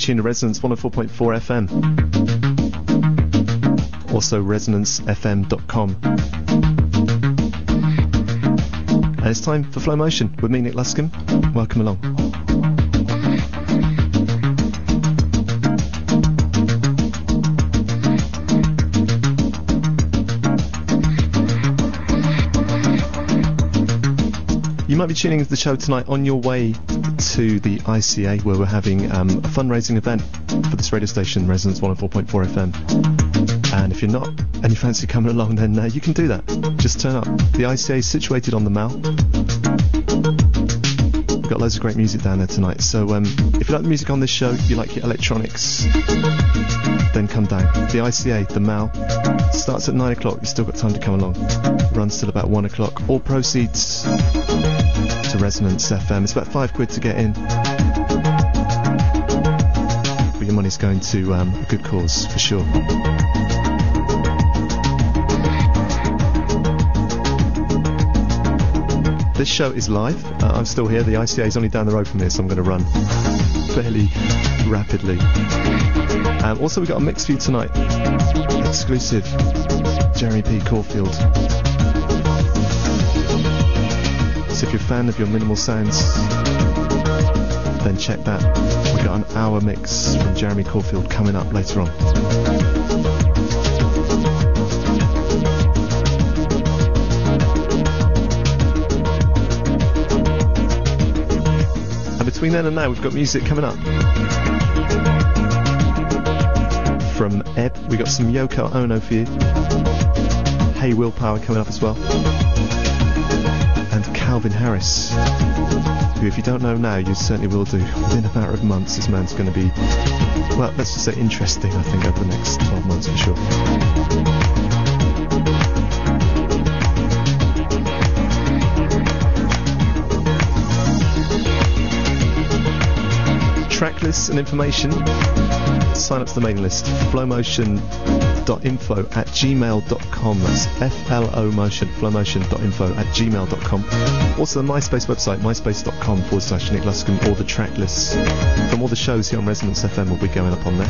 tuned to Resonance 104.4 FM. Also resonancefm.com. And it's time for Flow Motion with me, Nick Luscombe. Welcome along. You might be tuning into the show tonight on your way to the ICA, where we're having a fundraising event for this radio station, Resonance 104.4 FM. And if you're not and you fancy coming along, then you can do that. Just turn up. The ICA is situated on the Mall. We've got loads of great music down there tonight. So if you like the music on this show, you like your electronics, then come down. The ICA, the Mall, starts at 9 o'clock. You've still got time to come along. Runs till about 1 o'clock. All proceeds to Resonance FM. It's about £5 to get in, but your money's going to a good cause for sure. This show is live. I'm still here. The ICA is only down the road from here, so I'm going to run fairly rapidly. Also, we've got a mix for you tonight. Exclusive Jeremy P. Caulfield. So if you're a fan of your minimal sounds, then check that. We've got an hour mix from Jeremy Caulfield coming up later on. And between then and now, we've got music coming up. From Ebb, we got some Yoko Ono for you. Hey Willpower coming up as well. And Calvin Harris, who, if you don't know now, you certainly will do. Within a matter of months, this man's going to be, well, let's just say interesting, I think, over the next 12 months for sure. Track lists and information, sign up to the mailing list, flowmotion.info@gmail.com. That's FLOmotion, flowmotion.info@gmail.com. Also the MySpace website, myspace.com/Nick Luscombe. All the track lists from all the shows here on Resonance FM will be going up on there.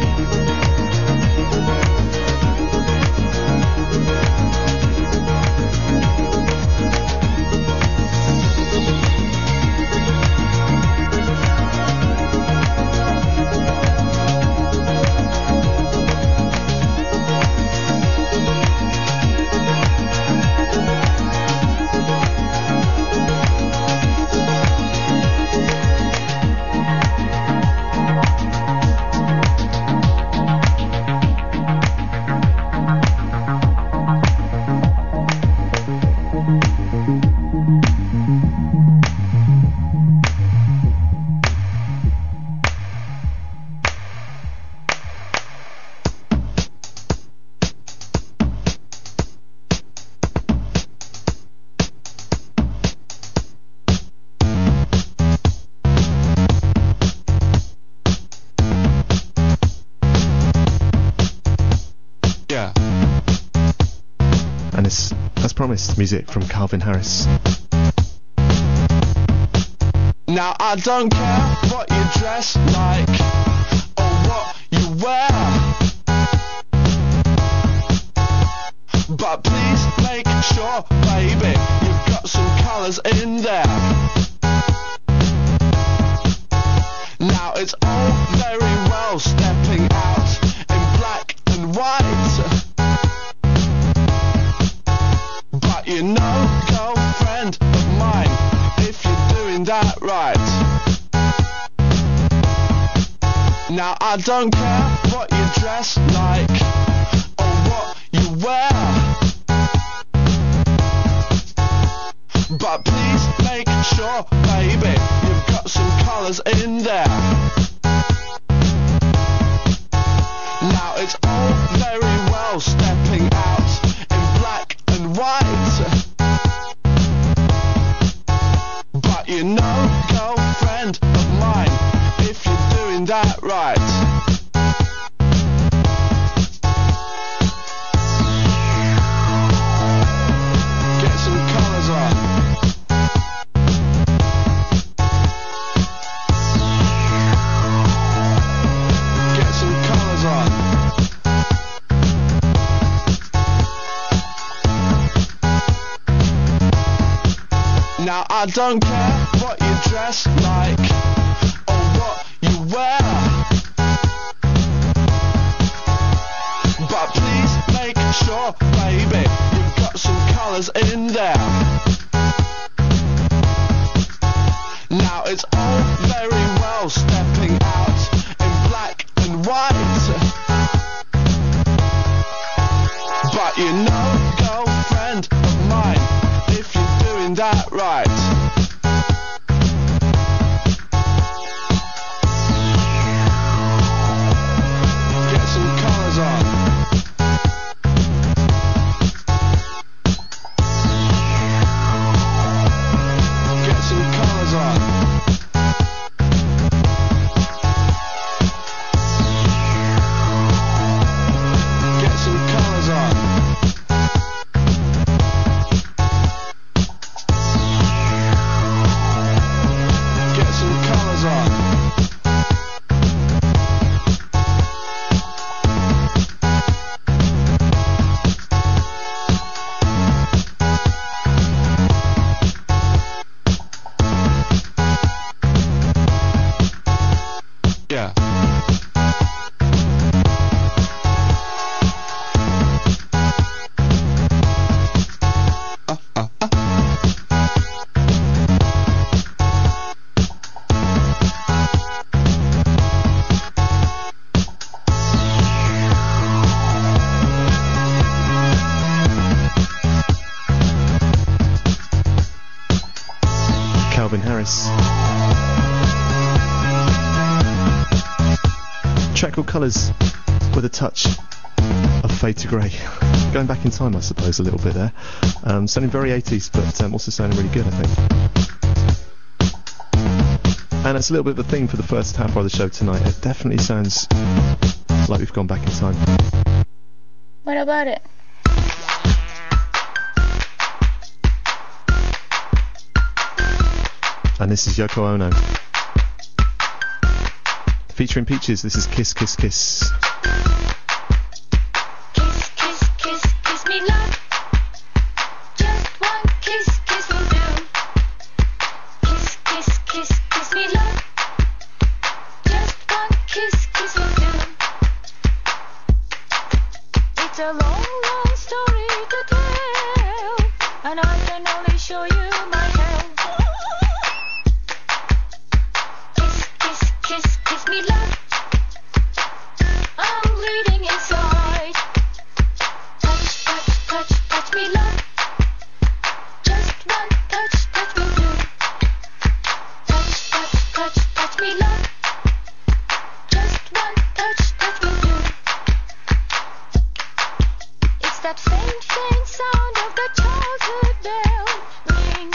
Promised music from Calvin Harris. Now I don't care what you dress like or what you wear, but please make sure, baby, you've got some colours in there. Now it's all very well stepping out in black and white, but you know, girlfriend of mine, if you're doing that right. Now I don't care what you dress like or what you wear, but please make sure, baby, you've got some colours in there. Now it's all very well stepping out in black and white, but you know, girlfriend of mine, if you're doing that right. Get some colours on. I don't care what you dress like or what you wear, but please make sure, baby, you've got some colours in there. Now it's all very well stepping out in black and white, but you know, girlfriend of mine, if you're doing that right, get some colours on. Get some colours on. Get some colours on. Get some colours on. Yeah. Calvin Harris. Track called Colours, with a touch of Fade to Grey. Going back in time, I suppose, a little bit there. Sounding very 80s, but also sounding really good, I think. And it's a little bit of a theme for the first half of the show tonight. It definitely sounds like we've gone back in time. What about it? And this is Yoko Ono. Featuring Peaches, this is Kiss, Kiss, Kiss. Kiss, kiss, kiss, kiss me love. Just one kiss, kiss will do. Kiss, kiss, kiss, kiss me love. Just one kiss, kiss will do. It's a long, long story to tell, and I can only show you my hell. Kiss, kiss me love. I'm bleeding inside. Touch, touch, touch, touch me love. Just one touch, touch will do. Touch, touch, touch, touch me love. Just one touch, touch will do. It's that faint, faint sound of the childhood bell. Ring,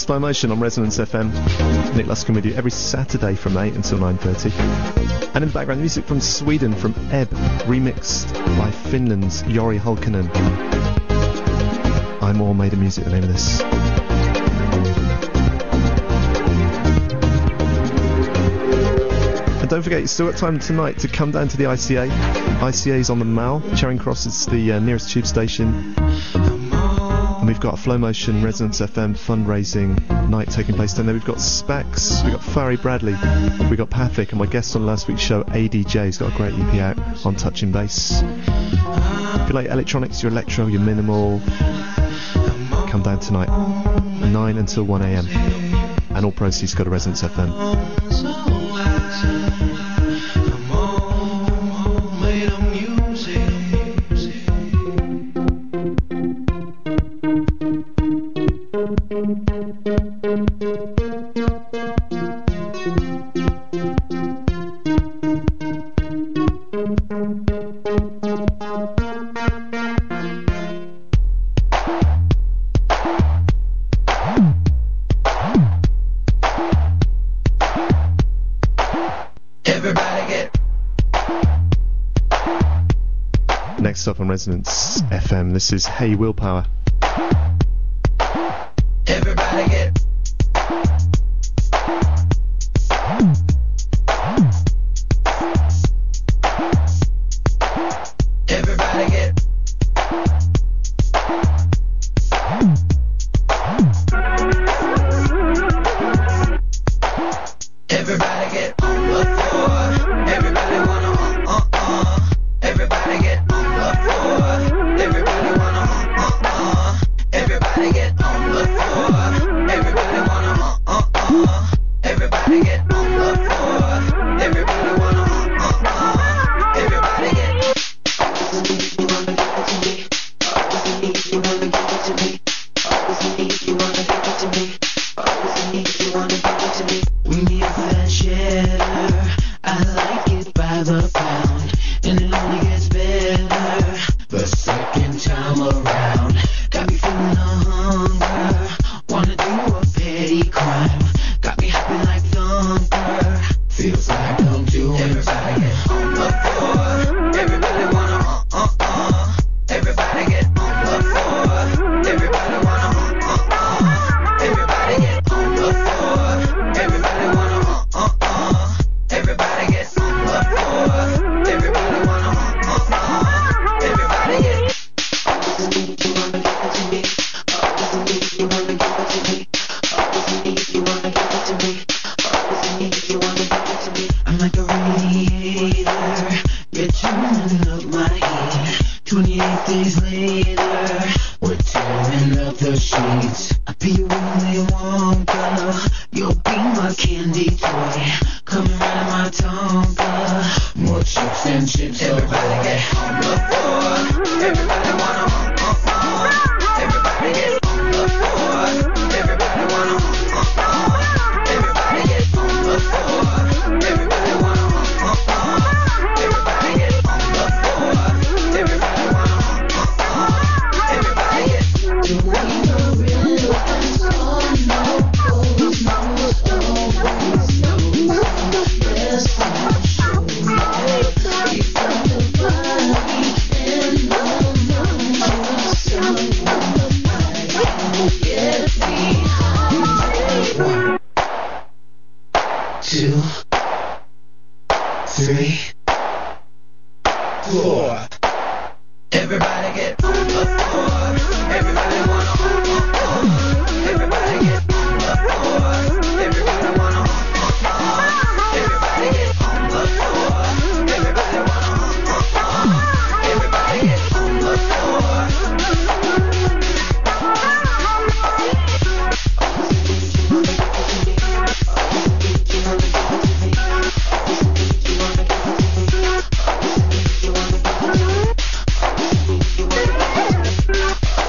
Slow Motion on Resonance FM. Nick Luscombe with you every Saturday from 8 until 9:30. And in the background, music from Sweden, from Ebb, remixed by Finland's Jori Hulkkonen. I'm All Made of Music, the name of this. And don't forget, you've still got time tonight to come down to the ICA. ICA's on the Mall. Charing Cross is the nearest tube station. And we've got a Flow Motion Resonance FM fundraising night taking place down there. We've got Specs, we've got Farry Bradley, we've got Pathic, and my guest on last week's show, ADJ, has got a great EP out on Touching Bass. If you like electronics, your electro, your minimal, come down tonight, 9 until 1 a.m. And all proceeds go to Resonance FM. Next up on Resonance FM, this is Hey Willpower. Everybody get. Everybody get. Everybody get on the floor. Everybody wanna Everybody get on the floor. Everybody wanna Everybody get on the floor. Everybody wanna Everybody get on the floor. Everybody wanna Everybody get. You wanna give it to me. Always in need. You wanna give it to me. Always in need. You wanna give it to me. Always in need. You wanna give it to me. We need that cheddar. I like it by the pound, and it only gets better the second time around. Got me feeling the hunger, wanna do a petty crime. Got me happy like thunder, feels like I'm doing everybody get on the floor. Everybody wanna Everybody get on the floor. Everybody wanna Everybody get on the floor. Everybody wanna Everybody get on the floor. Everybody wanna Everybody get. Always in need, you wanna give it to me. Always in need, you wanna give it to me. Always in need, you wanna give it to me. Always in need, you wanna give it to me. I'm like a radiator, you're turning up my heat. 28 days later, we're tearing up the sheets. I'll be your Willy Wonka, you'll be my candy toy. Coming right out my Tonka, more chips and chips. Everybody get on the floor. Everybody wanna Everybody get on the floor. Everybody wanna Everybody get on the floor. Everybody wanna Everybody get on the floor. Everybody wanna Everybody get. You ain't no real Two, three, four. Everybody get on the floor. Everybody wanna Everybody get on the floor. Everybody wanna Everybody get on the floor. Everybody wanna Everybody get on the floor. You wanna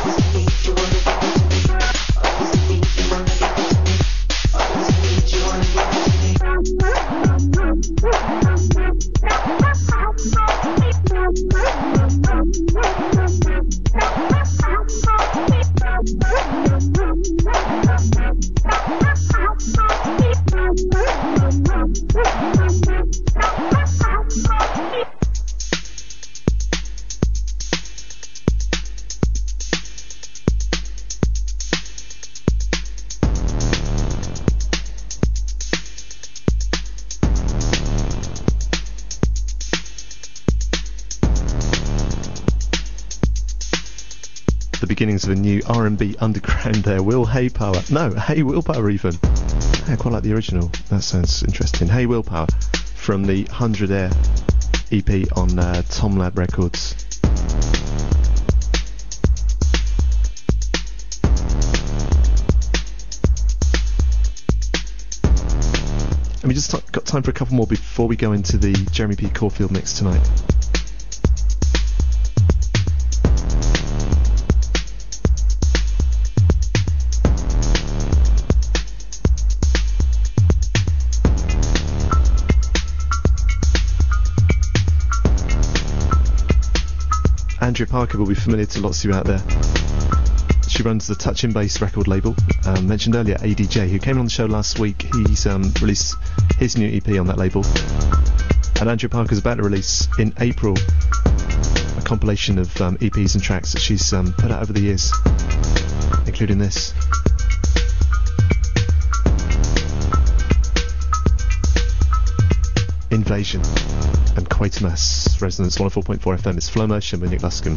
beginnings of a new R&B underground there. Will Haypower. No, Hey Willpower even. I quite like the original. That sounds interesting. Hey Willpower from the 100 Air EP on Tom Lab Records. And we just got time for a couple more before we go into the Jeremy P. Caulfield mix tonight. Andrea Parker will be familiar to lots of you out there. She runs the Touch and Bass record label. Mentioned earlier, ADJ, who came on the show last week. He's released his new EP on that label. And Andrea Parker's about to release in April a compilation of EPs and tracks that she's put out over the years, including this. Invasion and Quatermass, Resonance 104.4 FM. It's Flow Motion with Nick Luscombe.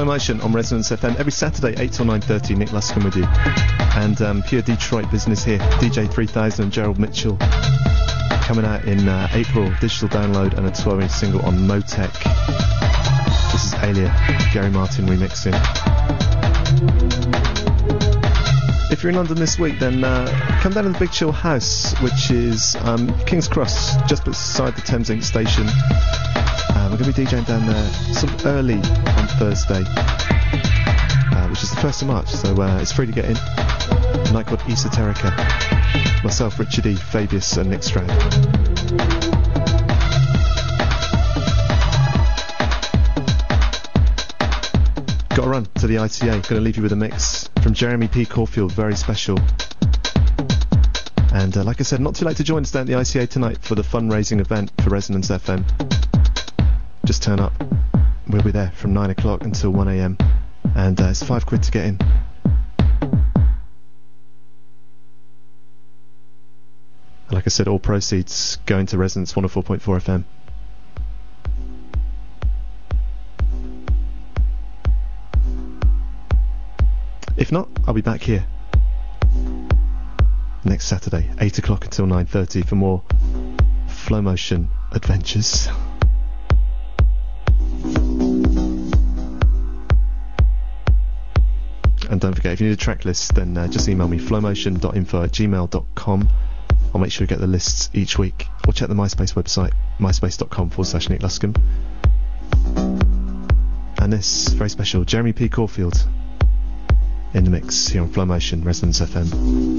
Flow Motion on Resonance FM every Saturday, 8 till 9:30. Nick Luscombe with you. And pure Detroit business here. DJ 3000 and Gerald Mitchell coming out in April. Digital download and a 12-inch single on Motec. This is Alia, Gary Martin remixing. If you're in London this week, then come down to the Big Chill House, which is King's Cross, just beside the Thameslink station. We're going to be DJing down there sort of early on Thursday, which is the 1st of March, so it's free to get in. A night called Esoterica. Myself, Richard E, Fabius and Nick Strand. Got to run to the ITA. Going to leave you with a mix from Jeremy P. Caulfield, very special. And like I said, not too late to join us down at the ICA tonight for the fundraising event for Resonance FM. Just turn up. We'll be there from 9 o'clock until 1 a.m. And it's £5 to get in. And like I said, all proceeds going to Resonance 104.4 FM. If not, I'll be back here next Saturday, 8 o'clock until 9:30 for more Flow Motion adventures. And don't forget, if you need a track list, then just email me, flowmotion.info@gmail.com. I'll make sure you get the lists each week. Or check the MySpace website, myspace.com/Nick Luscombe. And this, very special, Jeremy P. Caulfield in the mix here on Flow Motion, Resonance FM.